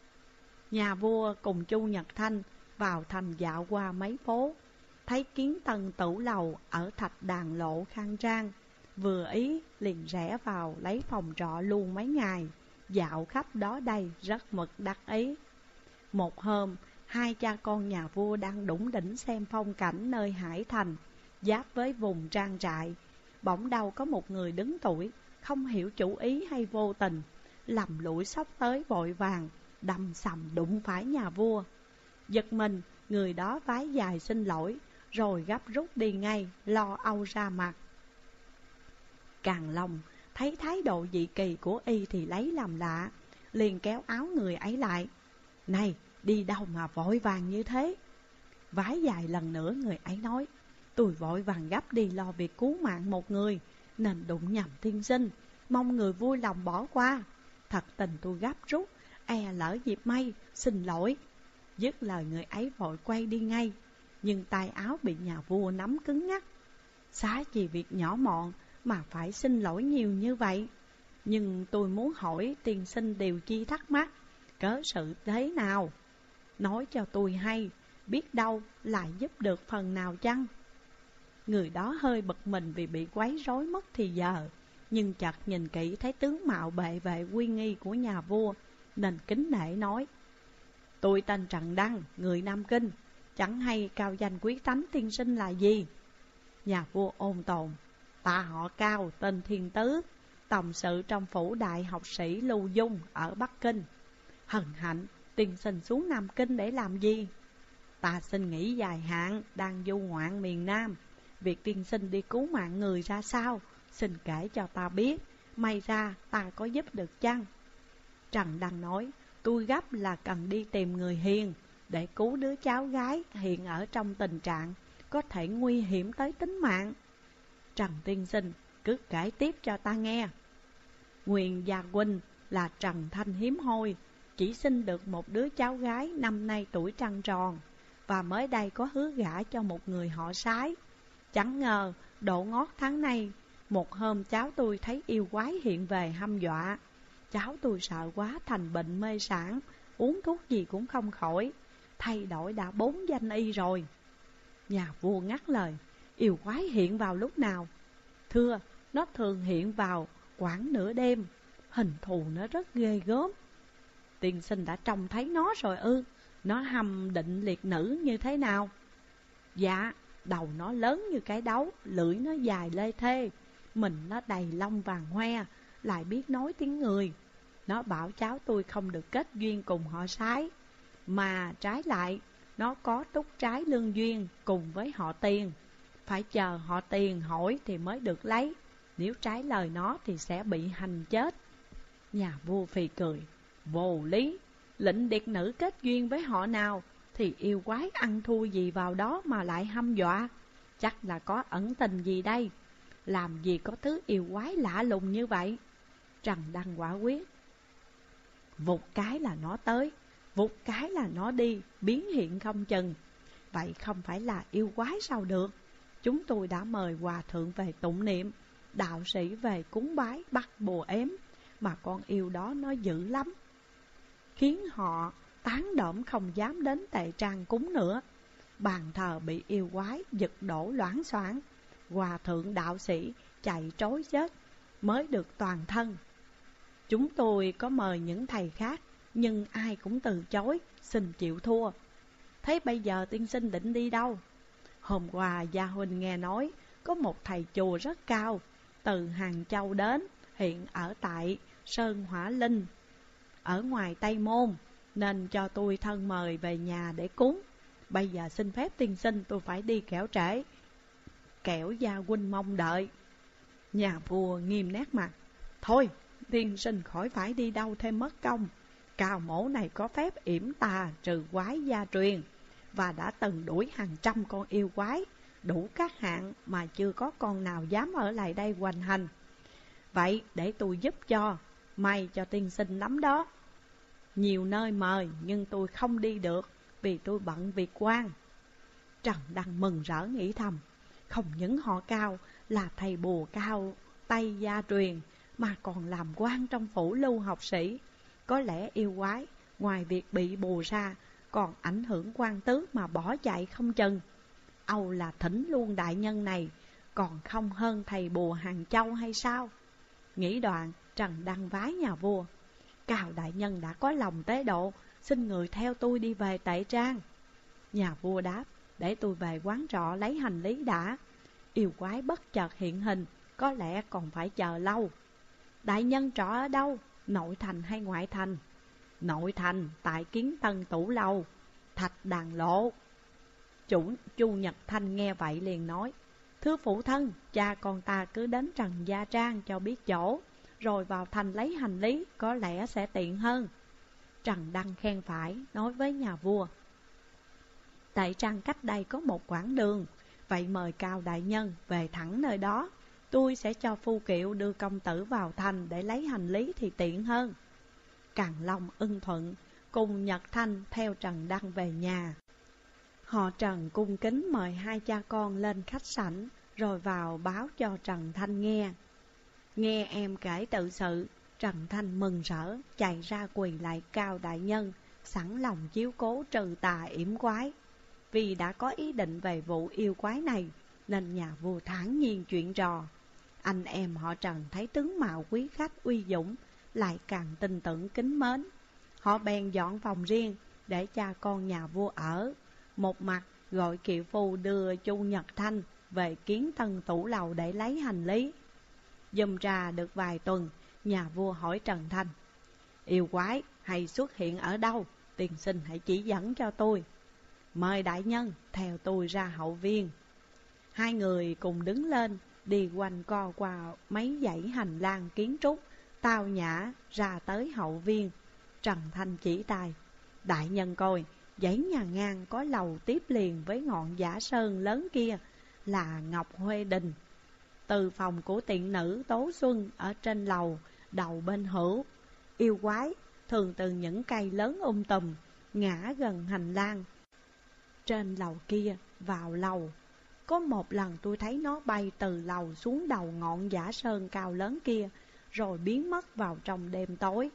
Nhà vua cùng Chu Nhật Thanh vào thành dạo qua mấy phố, thấy kiến tân tửu lầu ở Thạch Đàn Lộ khang trang, vừa ý liền rẽ vào lấy phòng trọ luôn mấy ngày, dạo khắp đó đây rất mực đắc ý. Một hôm, hai cha con nhà vua đang đủng đỉnh xem phong cảnh nơi hải thành, giáp với vùng trang trại. Bỗng đâu có một người đứng tuổi, không hiểu chủ ý hay vô tình, lầm lũi xốc tới vội vàng, đâm sầm đụng phải nhà vua. Giật mình, người đó vái dài xin lỗi, rồi gấp rút đi ngay, lo âu ra mặt. Càng Long thấy thái độ dị kỳ của y thì lấy làm lạ, liền kéo áo người ấy lại. Này, đi đâu mà vội vàng như thế? Vái dài lần nữa người ấy nói, tôi vội vàng gấp đi lo việc cứu mạng một người, nên đụng nhầm tiên sinh, mong người vui lòng bỏ qua. Thật tình tôi gấp rút, e lỡ dịp may, xin lỗi. Dứt lời người ấy vội quay đi ngay, nhưng tay áo bị nhà vua nắm cứng ngắc. Xá gì việc nhỏ mọn mà phải xin lỗi nhiều như vậy? Nhưng tôi muốn hỏi tiên sinh điều chi thắc mắc, cớ sự thế nào? Nói cho tôi hay, biết đâu lại giúp được phần nào chăng? Người đó hơi bực mình vì bị quấy rối mất thì giờ, nhưng chợt nhìn kỹ thấy tướng mạo bệ vệ uy nghi của nhà vua, nên kính nể nói, tôi tên Trần Đăng, người Nam Kinh, chẳng hay cao danh quý tánh tiên sinh là gì? Nhà vua ôn tồn, ta họ Cao, tên Thiên Tứ, tổng sự trong phủ đại học sĩ Lưu Dung ở Bắc Kinh. Hân hạnh, tiên sinh xuống Nam Kinh để làm gì? Ta xin nghỉ dài hạn, đang du ngoạn miền Nam. Việc tiên sinh đi cứu mạng người ra sao, xin kể cho ta biết, may ra ta có giúp được chăng? Trần Đăng nói, tôi gấp là cần đi tìm người hiền, để cứu đứa cháu gái hiện ở trong tình trạng có thể nguy hiểm tới tính mạng. Trần tiên sinh, cứ kể tiếp cho ta nghe. Nguyên gia huynh là Trần Thanh hiếm hoi, chỉ sinh được một đứa cháu gái năm nay tuổi trăng tròn, và mới đây có hứa gả cho một người họ Sái. Chẳng ngờ độ ngót tháng nay, một hôm cháu tôi thấy yêu quái hiện về hăm dọa. Cháu tôi sợ quá thành bệnh mê sản, uống thuốc gì cũng không khỏi, thay đổi đã bốn danh y rồi. Nhà vua ngắt lời, yêu quái hiện vào lúc nào? Thưa, nó thường hiện vào khoảng nửa đêm, hình thù nó rất ghê gớm. Tiên sinh đã trông thấy nó rồi ư? Nó hầm định liệt nữ như thế nào? Dạ, đầu nó lớn như cái đấu, lưỡi nó dài lê thê, mình nó đầy lông vàng hoe, lại biết nói tiếng người. Nó bảo cháu tôi không được kết duyên cùng họ Sái, mà trái lại, nó có túc trái lương duyên cùng với họ Tiền. Phải chờ họ Tiền hỏi thì mới được lấy, nếu trái lời nó thì sẽ bị hành chết. Nhà vua phì cười, vô lý, lệnh điệt nữ kết duyên với họ nào thì yêu quái ăn thua gì vào đó mà lại hăm dọa? Chắc là có ẩn tình gì đây, làm gì có thứ yêu quái lạ lùng như vậy? Trần Đăng quả quyết, vụt cái là nó tới, vụt cái là nó đi, biến hiện không chừng. Vậy không phải là yêu quái sao được? Chúng tôi đã mời hòa thượng về tụng niệm, đạo sĩ về cúng bái bắt bùa ếm, mà con yêu đó nó dữ lắm, khiến họ tán đỡm không dám đến tệ trang cúng nữa. Bàn thờ bị yêu quái giật đổ loảng xoảng, hòa thượng đạo sĩ chạy trối chết mới được toàn thân. Chúng tôi có mời những thầy khác, nhưng ai cũng từ chối, xin chịu thua. Thế bây giờ tiên sinh định đi đâu? Hôm qua gia huynh nghe nói có một thầy chùa rất cao, từ Hàng Châu đến, hiện ở tại Sơn Hỏa Linh, ở ngoài Tây Môn, nên cho tôi thân mời về nhà để cúng. Bây giờ xin phép tiên sinh tôi phải đi kẻo trễ, kẻo gia huynh mong đợi. Nhà vua nghiêm nét mặt, thôi tiên sinh khỏi phải đi đâu thêm mất công. Cao mổ này có phép yểm tà trừ quái gia truyền, và đã từng đuổi hàng trăm con yêu quái đủ các hạng mà chưa có con nào dám ở lại đây hoành hành. Vậy để tôi giúp cho, may cho tiên sinh lắm đó. Nhiều nơi mời nhưng tôi không đi được, vì tôi bận việc quan. Trần Đăng mừng rỡ nghĩ thầm, không những họ Cao là thầy bùa cao Tây gia truyền, mà còn làm quan trong phủ lưu học sĩ. Có lẽ yêu quái ngoài việc bị bùa ra, còn ảnh hưởng quan tước mà bỏ chạy không chừng. Âu là thỉnh luôn đại nhân này, còn không hơn thầy bùa Hàng Châu hay sao? Nghĩ đoạn, Trần Đăng vái nhà vua, Cao đại nhân đã có lòng tế độ, xin người theo tôi đi về Tệ Trang. Nhà vua đáp, để tôi về quán trọ lấy hành lý đã. Yêu quái bất chợt hiện hình, có lẽ còn phải chờ lâu. Đại nhân trọ ở đâu, nội thành hay ngoại thành? Nội thành, tại Kiến Tân Tủ Lâu. Thạch Đàn Lộ. Chủ Chu Nhật Thanh nghe vậy liền nói: Thưa phụ thân, cha con ta cứ đến Trần Gia Trang cho biết chỗ, rồi vào thành lấy hành lý, có lẽ sẽ tiện hơn. Trần Đăng khen phải, nói với nhà vua: Tại Trang cách đây có một quãng đường, vậy mời Cao đại nhân về thẳng nơi đó. Tôi sẽ cho phu kiệu đưa công tử vào thành để lấy hành lý thì tiện hơn. Càn Long ưng thuận, cùng Nhật Thanh theo Trần Đăng về nhà. Họ Trần cung kính mời hai cha con lên khách sảnh, rồi vào báo cho Trần Thanh nghe. Nghe em kể tự sự, Trần Thanh mừng rỡ, chạy ra quỳ lại Cao đại nhân, sẵn lòng chiếu cố trừ tà yểm quái. Vì đã có ý định về vụ yêu quái này, nên nhà vua thản nhiên chuyện trò. Anh em họ Trần thấy tướng mạo quý khách uy dũng, lại càng tin tưởng kính mến. Họ bèn dọn phòng riêng để cha con nhà vua ở. Một mặt gọi kiệu phu đưa Chu Nhật Thanh về kiến tân tủ lầu để lấy hành lý. Dùm ra được vài tuần, nhà vua hỏi Trần Thanh: Yêu quái hay xuất hiện ở đâu? Tiền sinh hãy chỉ dẫn cho tôi. Mời đại nhân theo tôi ra hậu viên. Hai người cùng đứng lên, đi quanh co qua mấy dãy hành lang kiến trúc, tao nhã ra tới hậu viên. Trần Thanh chỉ tay: Đại nhân coi, dãy nhà ngang có lầu tiếp liền với ngọn giả sơn lớn kia là Ngọc Huê Đình. Từ phòng của tiện nữ Tố Xuân ở trên lầu đầu bên hữu, yêu quái thường từ những cây lớn um tùm ngã gần hành lang. Trên lầu kia vào lầu, có một lần tôi thấy nó bay từ lầu xuống đầu ngọn giả sơn cao lớn kia, rồi biến mất vào trong đêm tối.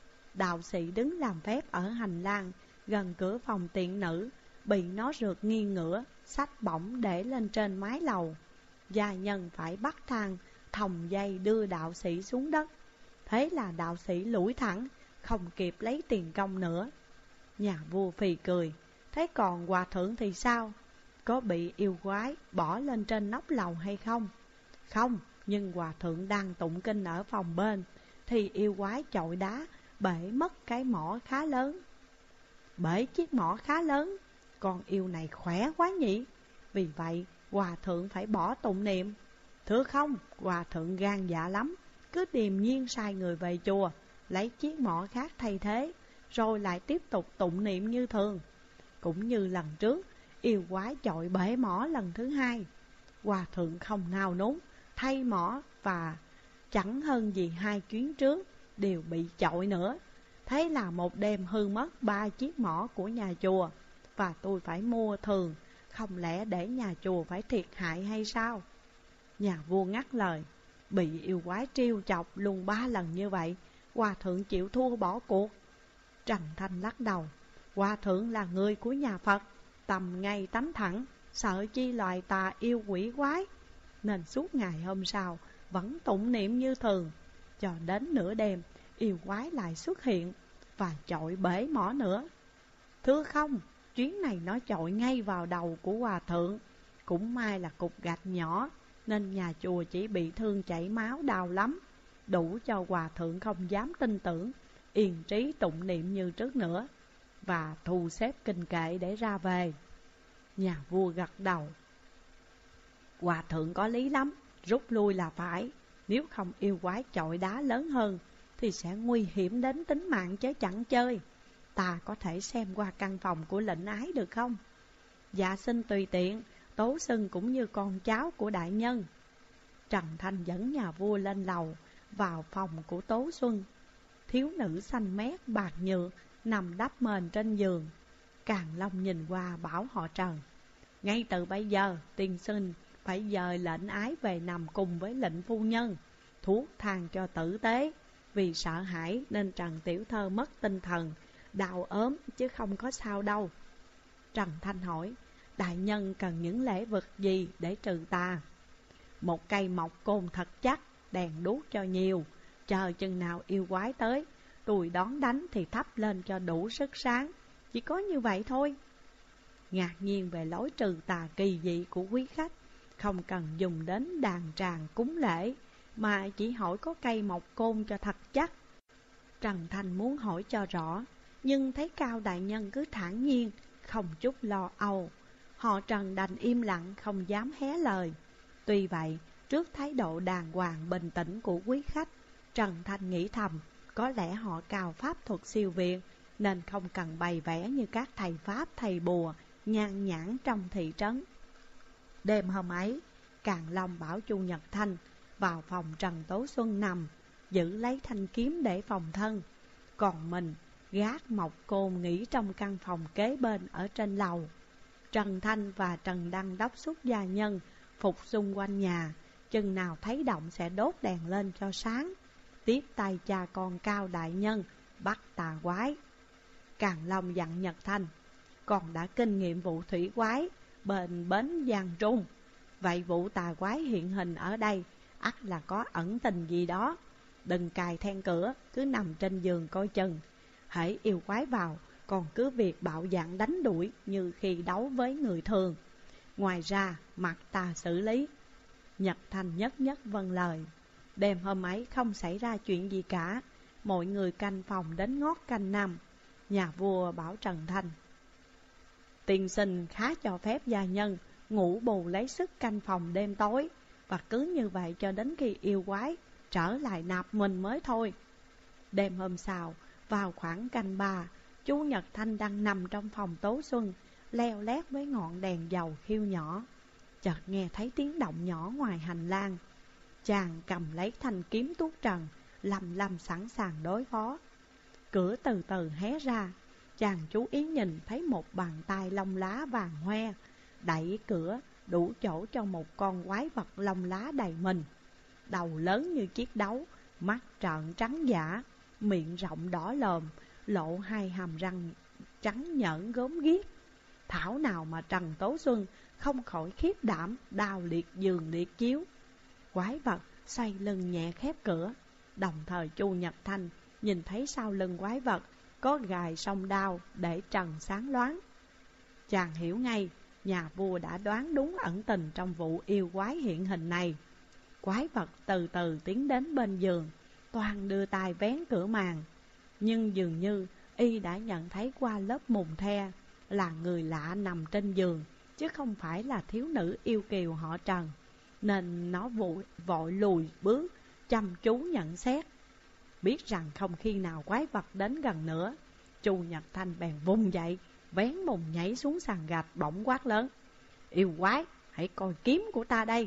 Đạo sĩ đứng làm phép ở hành lang gần cửa phòng tiện nữ, bị nó rượt nghiêng ngửa, xách bổng để lên trên mái lầu. Gia nhân phải bắt thang thòng dây đưa đạo sĩ xuống đất. Thế là đạo sĩ lủi thẳng, không kịp lấy tiền công nữa. Nhà vua phì cười: Thế còn hòa thượng thì sao? Có bị yêu quái bỏ lên trên nóc lầu hay không? Không, nhưng hòa thượng đang tụng kinh ở phòng bên, thì yêu quái chọi đá bể mất cái mỏ khá lớn. Bể chiếc mỏ khá lớn, con yêu này khỏe quá nhỉ? Vì vậy hòa thượng phải bỏ tụng niệm. Thưa không, hòa thượng gan dạ lắm, cứ điềm nhiên sai người về chùa, lấy chiếc mỏ khác thay thế, rồi lại tiếp tục tụng niệm như thường. Cũng như lần trước, yêu quái chọi bể mỏ lần thứ hai, hòa thượng không nao núng, thay mỏ và chẳng hơn gì hai chuyến trước đều bị chọi nữa. Thế là một đêm hư mất ba chiếc mỏ của nhà chùa, và tôi phải mua thường, không lẽ để nhà chùa phải thiệt hại hay sao? Nhà vua ngắt lời: Bị yêu quái trêu chọc luôn ba lần như vậy, hòa thượng chịu thua bỏ cuộc. Trần Thanh lắc đầu: Hòa thượng là người của nhà Phật, tầm ngay tánh thẳng, sợ chi loài tà yêu quỷ quái, nên suốt ngày hôm sau vẫn tụng niệm như thường. Cho đến nửa đêm, yêu quái lại xuất hiện và chọi bể mỏ nữa. Thưa không, chuyến này nó chọi ngay vào đầu của hòa thượng. Cũng may là cục gạch nhỏ, nên nhà chùa chỉ bị thương chảy máu đau lắm, đủ cho hòa thượng không dám tin tưởng, yên trí tụng niệm như trước nữa, và thu xếp kinh kệ để ra về. Nhà vua gật đầu: Hòa thượng có lý lắm, rút lui là phải. Nếu không yêu quái chọi đá lớn hơn thì sẽ nguy hiểm đến tính mạng chứ chẳng chơi. Ta có thể xem qua căn phòng của lệnh ái được không? Dạ xin tùy tiện, Tố Xuân cũng như con cháu của đại nhân. Trần Thanh dẫn nhà vua lên lầu, vào phòng của Tố Xuân. Thiếu nữ xanh mét bạc nhược nằm đắp mền trên giường. Càn Long nhìn qua bảo họ Trần: Ngay từ bây giờ tiên sinh phải dời lệnh ái về nằm cùng với lệnh phu nhân, thuốc thang cho tử tế. Vì sợ hãi nên Trần tiểu thơ mất tinh thần, đau ốm chứ không có sao đâu. Trần Thanh hỏi: Đại nhân cần những lễ vật gì để trừ tà? Một cây mộc côn thật chắc, đèn đuốc cho nhiều. Chờ chừng nào yêu quái tới, tôi đón đánh thì thắp lên cho đủ sức sáng. Chỉ có như vậy thôi. Ngạc nhiên về lối trừ tà kỳ dị của quý khách, không cần dùng đến đàn tràng cúng lễ, mà chỉ hỏi có cây mộc côn cho thật chắc. Trần Thanh muốn hỏi cho rõ, nhưng thấy Cao đại nhân cứ thản nhiên, không chút lo âu. Họ Trần đành im lặng không dám hé lời. Tuy vậy, trước thái độ đàng hoàng bình tĩnh của quý khách, Trần Thanh nghĩ thầm, có lẽ họ cào pháp thuật siêu việt, nên không cần bày vẽ như các thầy pháp thầy bùa nhan nhãn trong thị trấn. Đêm hôm ấy, Càn Long bảo Chu Nhật Thanh vào phòng Trần Tố Xuân nằm, giữ lấy thanh kiếm để phòng thân. Còn mình gác mộc côn nghỉ trong căn phòng kế bên ở trên lầu. Trần Thanh và Trần Đăng đốc xuất gia nhân phục xung quanh nhà, chừng nào thấy động sẽ đốt đèn lên cho sáng, tiếp tay cha con Cao đại nhân bắt tà quái. Càn Long dặn Nhật Thanh, còn đã kinh nghiệm vụ thủy quái bên bến Giang Trung, vậy vụ tà quái hiện hình ở đây ắt là có ẩn tình gì đó. Đừng cài then cửa, cứ nằm trên giường coi chừng. Hễ yêu quái vào, còn cứ việc bạo dạn đánh đuổi như khi đấu với người thường. Ngoài ra, mặc ta xử lý. Nhật Thanh nhất nhất vâng lời. Đêm hôm ấy không xảy ra chuyện gì cả. Mọi người canh phòng đến ngót canh năm. Nhà vua bảo Trần Thanh, tiên sinh khá cho phép gia nhân ngủ bù lấy sức canh phòng đêm tối, và cứ như vậy cho đến khi yêu quái trở lại nạp mình mới thôi. Đêm hôm sau, vào khoảng canh ba, chú Nhật Thanh đang nằm trong phòng Tố Xuân, leo lét với ngọn đèn dầu khiêu nhỏ. Chợt nghe thấy tiếng động nhỏ ngoài hành lang. Chàng cầm lấy thanh kiếm tuốt trần, lầm lầm sẵn sàng đối phó. Cửa từ từ hé ra, chàng chú ý nhìn thấy một bàn tay lông lá vàng hoe đẩy cửa đủ chỗ cho một con quái vật lông lá đầy mình. Đầu lớn như chiếc đấu, mắt trợn trắng dã, miệng rộng đỏ lòm, lộ hai hàm răng trắng nhợn gớm ghiếc. Thảo nào mà Trần Tố Xuân không khỏi khiếp đảm, đào liệt giường liệt chiếu. Quái vật xoay lưng nhẹ khép cửa. Đồng thời Chu Nhật Thanh nhìn thấy sau lưng quái vật có gài song đao để trần sáng loáng. Chàng hiểu ngay, nhà vua đã đoán đúng ẩn tình trong vụ yêu quái hiện hình này. Quái vật từ từ tiến đến bên giường, toàn đưa tay vén cửa màn. Nhưng dường như y đã nhận thấy qua lớp mùng the là người lạ nằm trên giường, chứ không phải là thiếu nữ yêu kiều họ Trần, nên nó vội, vội lùi bước, chăm chú nhận xét. Biết rằng không khi nào quái vật đến gần nữa, Chu Nhật Thanh bèn vùng dậy, vén mùng nhảy xuống sàn gạch, bỗng quát lớn, yêu quái, hãy coi kiếm của ta đây.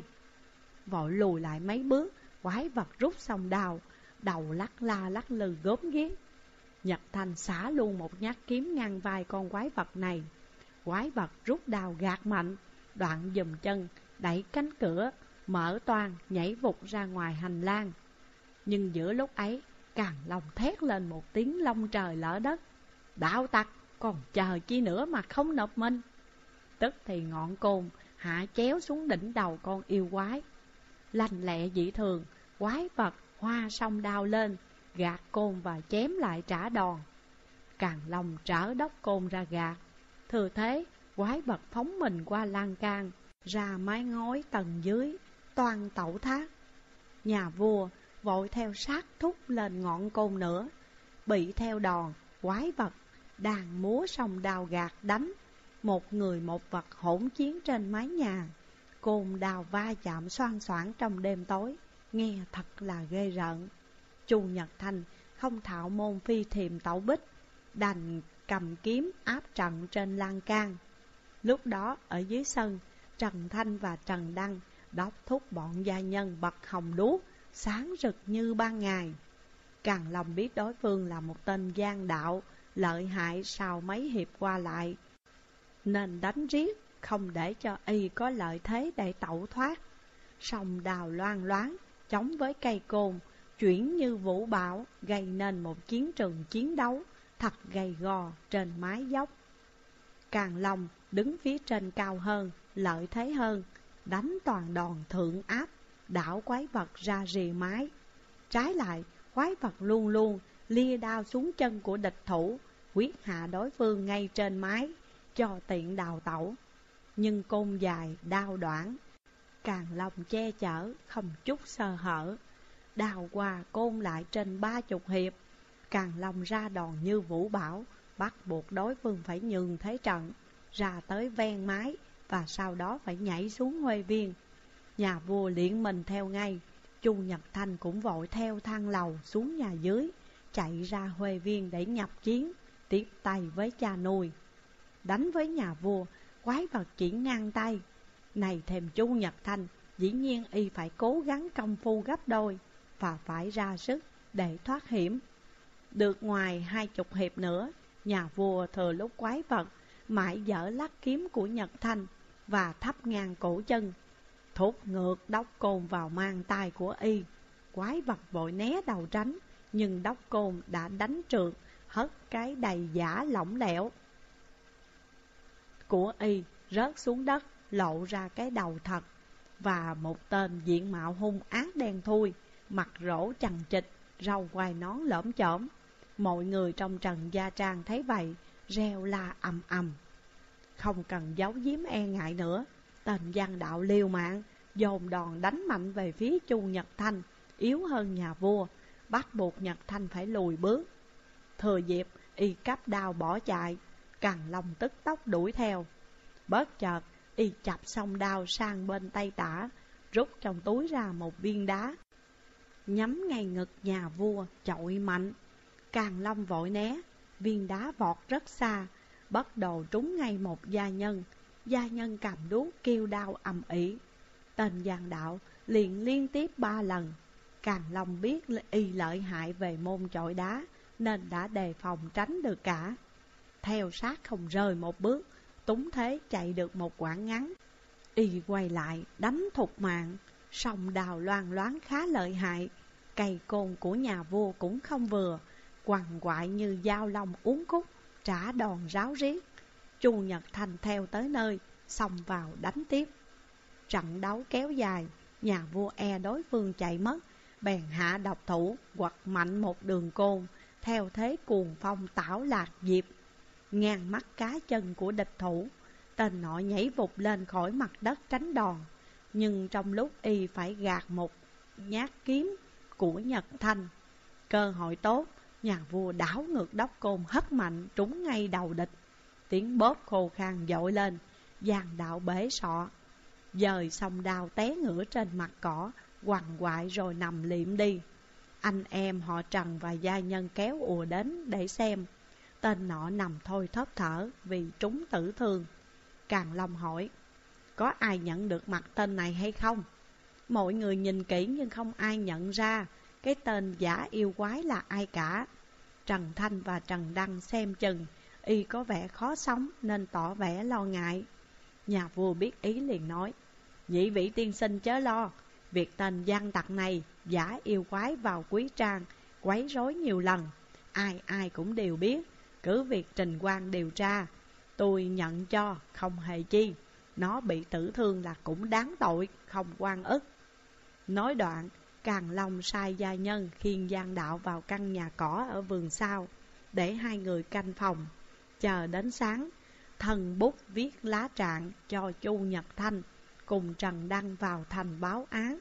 Vội lùi lại mấy bước, quái vật rút xong đao, đầu lắc la lắc lư gốm ghiếc. Nhật Thanh xả luôn một nhát kiếm ngang vai con quái vật này. Quái vật rút đao gạt mạnh, đoạn giùm chân, đẩy cánh cửa, mở toang, nhảy vụt ra ngoài hành lang. Nhưng giữa lúc ấy, Càn Long thét lên một tiếng long trời lở đất, đạo tặc, còn chờ chi nữa mà không nộp mình. Tức thì ngọn côn hạ chéo xuống đỉnh đầu con yêu quái. Lanh lẹ dị thường, quái vật hoa song đao lên, gạt côn và chém lại trả đòn. Càn Long trở đốc côn ra gạt. Thừa thế, quái vật phóng mình qua lan can, ra mái ngói tầng dưới, toan tẩu thác. Nhà vua vội theo sát thúc lên ngọn côn nữa. Bị theo đòn, quái vật đang múa song đao gạt đánh. Một người một vật hỗn chiến trên mái nhà. Côn đào va chạm xoan xoảng trong đêm tối, nghe thật là ghê rợn. Chu Nhật Thanh không thạo môn phi thiềm tẩu bích, đành cầm kiếm áp trận trên lan can. Lúc đó ở dưới sân, Trần Thanh và Trần Đăng đốc thúc bọn gia nhân bật hồng đuốc, sáng rực như ban ngày. Càn Long biết đối phương là một tên gian đạo, lợi hại sau mấy hiệp qua lại, nên đánh riết, không để cho y có lợi thế để tẩu thoát. Song đào loan loáng, chống với cây côn, chuyển như vũ bão, gây nên một chiến trường chiến đấu thật gay go trên mái dốc. Càn Long đứng phía trên cao hơn, lợi thế hơn, đánh toàn đòn thượng áp, đảo quái vật ra rì mái. Trái lại, quái vật luôn luôn lia đao xuống chân của địch thủ, quyết hạ đối phương ngay trên mái, cho tiện đào tẩu. Nhưng côn dài, đao đoạn, Càn Long che chở, không chút sơ hở. Đào qua côn lại trên ba chục hiệp, Càn Long ra đòn như vũ bão, bắt buộc đối phương phải nhường thế trận. ra tới ven mái và sau đó phải nhảy xuống Huê Viên. Nhà vua liệng mình theo ngay. Chu Nhật Thanh cũng vội theo thang lầu xuống nhà dưới, chạy ra Huê Viên để nhập chiến, tiếp tay với cha nuôi. Đánh với nhà vua, quái vật chỉ ngang tay. Này thêm Chu Nhật Thanh, dĩ nhiên y phải cố gắng công phu gấp đôi và phải ra sức để thoát hiểm. Được ngoài hai chục hiệp nữa, nhà vua thừa lúc quái vật mãi dở lắc kiếm của Nhật Thanh và thắp ngang cổ chân, thúc ngược đốc côn vào mang tay của y. Quái vật vội né đầu tránh, nhưng đốc côn đã đánh trượt, hất cái đầy giả lỏng lẻo của y rớt xuống đất, lộ ra cái đầu thật và một tên diện mạo hung ác đen thui, mặt rỗ chằng chịt, râu quai nón lởm chởm. Mọi người trong Trần Gia Trang thấy vậy, reo la ầm ầm. Không cần giấu giếm e ngại nữa, tên Văn Đạo liều mạng, dồn đòn đánh mạnh về phía Chu Nhật Thanh, yếu hơn nhà vua, bắt buộc Nhật Thanh phải lùi bước. Thừa dịp y cắp đao bỏ chạy, Càn Long tức tốc đuổi theo. Bất chợt y chập xong đao sang bên tay tả, rút trong túi ra một viên đá, nhắm ngay ngực nhà vua chọi mạnh. Càn Long vội né, viên đá vọt rất xa, bất đồ trúng ngay một gia nhân. Gia nhân cầm đuốc kêu đau ầm ĩ. Tên Giang Đạo liền liên tiếp ba lần. Càn Long biết y lợi hại về môn chọi đá, nên đã đề phòng tránh được cả. Theo sát không rời một bước, túng thế chạy được một quãng ngắn. Y quay lại đánh thục mạng, song đào loan loáng khá lợi hại. Cây côn của nhà vua cũng không vừa, quằn quại như dao long uốn khúc, trả đòn ráo riết. Chu Nhật Thanh theo tới nơi, xông vào đánh tiếp. Trận đấu kéo dài, nhà vua e đối phương chạy mất, bèn hạ độc thủ, quật mạnh một đường côn, theo thế cuồng phong tảo lạc diệp, ngang mắt cá chân của địch thủ. Tên nọ nhảy vụt lên khỏi mặt đất tránh đòn, nhưng trong lúc y phải gạt một nhát kiếm của Nhật Thanh, cơ hội tốt, nhà vua đảo ngược đốc côn hất mạnh trúng ngay đầu địch. Tiếng bóp khô khan dội lên, Giang Đạo bể sọ, dời xong đao té ngửa trên mặt cỏ, quằn quại rồi nằm liệm đi. Anh em họ Trần và gia nhân kéo ùa đến để xem. Tên nọ nằm thôi thóp thở vì trúng tử thương. Càn Long hỏi, có ai nhận được mặt tên này hay không? Mọi người nhìn kỹ nhưng không ai nhận ra cái tên giả yêu quái là ai cả. Trần Thanh và Trần Đăng xem chừng y có vẻ khó sống nên tỏ vẻ lo ngại. Nhà vua biết ý liền nói, nhị vị tiên sinh chớ lo, việc tên gian tặc này giả yêu quái vào quý trang, quấy rối nhiều lần, ai ai cũng đều biết. Cứ việc trình quan điều tra, tôi nhận cho không hề chi. Nó bị tử thương là cũng đáng tội, không oan ức. Nói đoạn, Càn Long sai gia nhân khiêng Giang Đạo vào căn nhà cỏ ở vườn sau, để hai người canh phòng. Chờ đến sáng, thần bút viết lá trạng cho Chu Nhật Thanh cùng Trần Đăng vào thành báo án.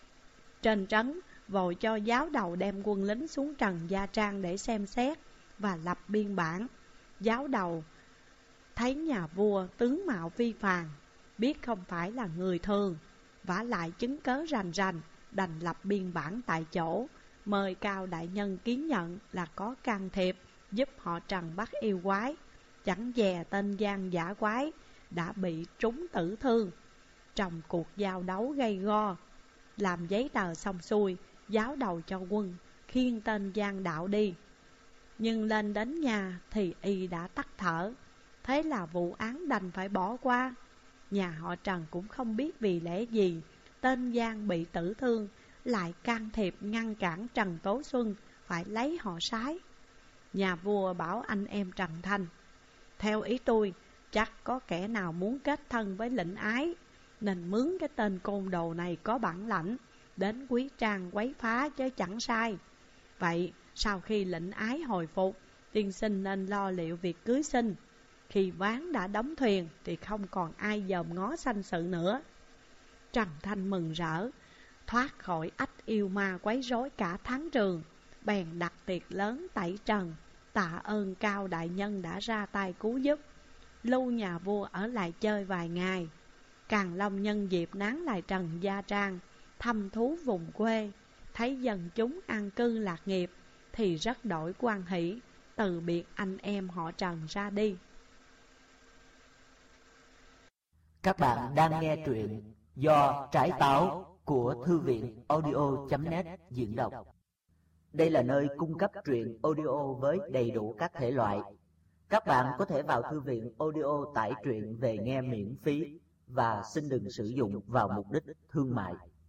Trên trấn vội cho giáo đầu đem quân lính xuống Trần Gia Trang để xem xét và lập biên bản. Giáo đầu thấy nhà vua tướng mạo phi phàm, biết không phải là người thường, vả lại chứng cớ rành rành, đành lập biên bản tại chỗ, mời Cao đại nhân ký nhận là có can thiệp giúp họ Trần bắt yêu quái. Chẳng dè tên gian giả quái đã bị trúng tử thương trong cuộc giao đấu gay go. Làm giấy tờ xong xuôi, giáo đầu cho quân khiêng tên Giang Đạo đi. Nhưng lên đến nhà thì y đã tắt thở. Thế là vụ án đành phải bỏ qua. Nhà họ Trần cũng không biết vì lẽ gì tên Giang bị tử thương lại can thiệp ngăn cản Trần Tố Xuân phải lấy họ Sái. Nhà vua bảo anh em Trần Thanh, theo ý tôi, chắc có kẻ nào muốn kết thân với lệnh ái, nên mướn cái tên côn đồ này có bản lãnh đến quý trang quấy phá chứ chẳng sai. Vậy sau khi lệnh ái hồi phục, tiên sinh nên lo liệu việc cưới sinh. Khi ván đã đóng thuyền thì không còn ai dòm ngó sanh sự nữa. Trần Thanh mừng rỡ, thoát khỏi ách yêu ma quấy rối cả tháng trường, bèn đặt tiệc lớn tẩy trần, tạ ơn Cao đại nhân đã ra tay cứu giúp. lưu nhà vua ở lại chơi vài ngày. Càn Long nhân dịp nán lại Trần Gia Trang, thăm thú vùng quê, thấy dân chúng an cư lạc nghiệp, thì rất đổi quan hỷ, từ biệt anh em họ Trần ra đi. Các bạn đang nghe truyện do Trái Táo của Thư viện audio chấm net diễn đọc. Đây là nơi cung cấp truyện audio với đầy đủ các thể loại. Các bạn có thể vào thư viện audio tải truyện về nghe miễn phí và xin đừng sử dụng vào mục đích thương mại.